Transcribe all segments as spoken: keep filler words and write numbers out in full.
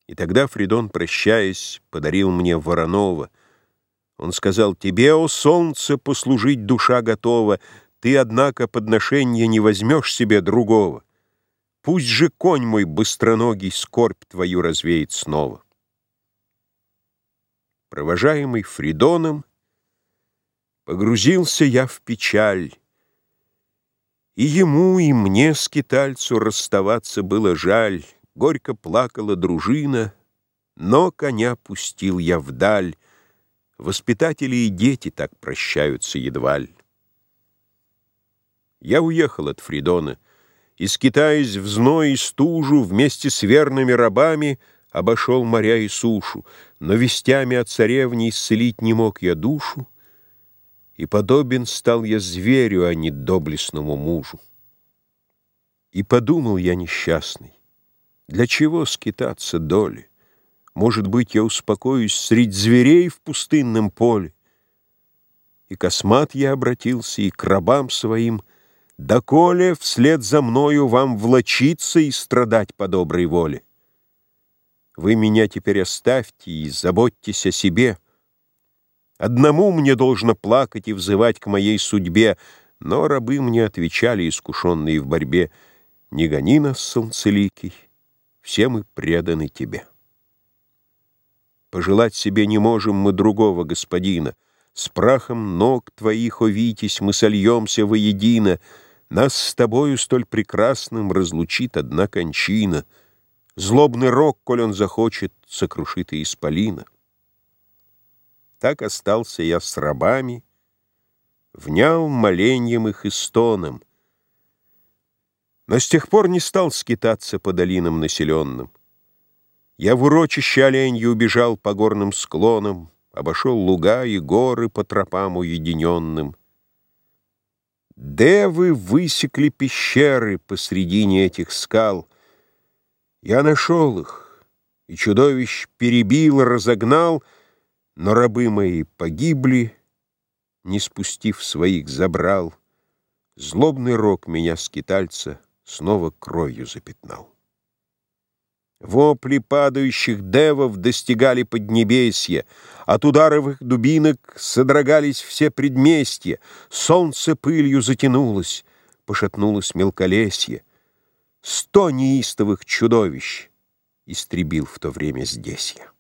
И тогда Фридон, прощаясь, подарил мне Воронова. Он сказал: «Тебе, о солнце, послужить душа готова, ты, однако, подношенья не возьмешь себе другого. Пусть же конь мой быстроногий скорбь твою развеет снова». Провожаемый Фридоном, погрузился я в печаль, и ему, и мне, скитальцу, расставаться было жаль. Горько плакала дружина, но коня пустил я вдаль. Воспитатели и дети так прощаются едва ль. Я уехал от Фридона, и, скитаясь в зной и стужу, вместе с верными рабами обошел моря и сушу, но вестями о царевне исцелить не мог я душу, и подобен стал я зверю, а не доблестному мужу. И подумал я несчастный: для чего скитаться доли? Может быть, я успокоюсь средь зверей в пустынном поле. И космат я обратился, и к рабам своим: доколе вслед за мною вам влочиться и страдать по доброй воле? Вы меня теперь оставьте и заботьтесь о себе. Одному мне должно плакать и взывать к моей судьбе. Но рабы мне отвечали, искушенные в борьбе: не гони нас, солнцеликий, все мы преданы тебе. Пожелать себе не можем мы другого господина. С прахом ног твоих, о Витязь, мы сольемся воедино. Нас с тобою столь прекрасным разлучит одна кончина. Злобный рок, коль он захочет, сокрушит и исполина. Так остался я с рабами, внял моленьем их и стоном, но с тех пор не стал скитаться по долинам населенным. Я в урочище оленье убежал по горным склонам, обошел луга и горы по тропам уединенным. Девы высекли пещеры посредине этих скал. Я нашел их, и чудовищ перебил, разогнал, но рабы мои погибли, не спустив своих забрал. Злобный рок меня, скитальца, снова кровью запятнал. Вопли падающих девов достигали поднебесья, от ударов их дубинок содрогались все предместья, солнце пылью затянулось, пошатнулось мелколесье. Сто неистовых чудовищ истребил в то время здесь я.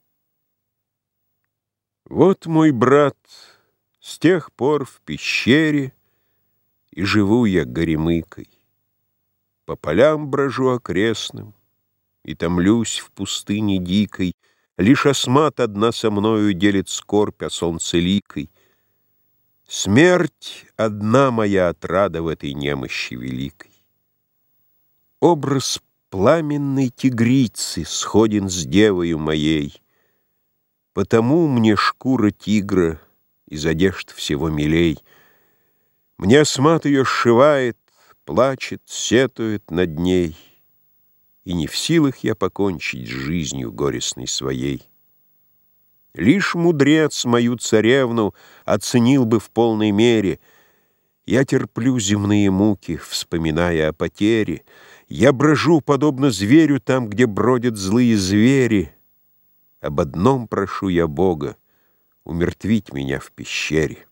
Вот, мой брат, с тех пор в пещере и живу я горемыкой. По полям брожу окрестным и томлюсь в пустыне дикой. Лишь Асмат одна со мною делит скорбь о солнцеликой. Смерть одна моя отрада в этой немощи великой. Образ пламенной тигрицы сходен с девою моей, потому мне шкура тигра из одежд всего милей. Мне Асмат ее сшивает, плачет, сетует над ней, и не в силах я покончить с жизнью горестной своей. Лишь мудрец мою царевну оценил бы в полной мере. Я терплю земные муки, вспоминая о потере. Я брожу, подобно зверю, там, где бродят злые звери. Об одном прошу я Бога — умертвить меня в пещере.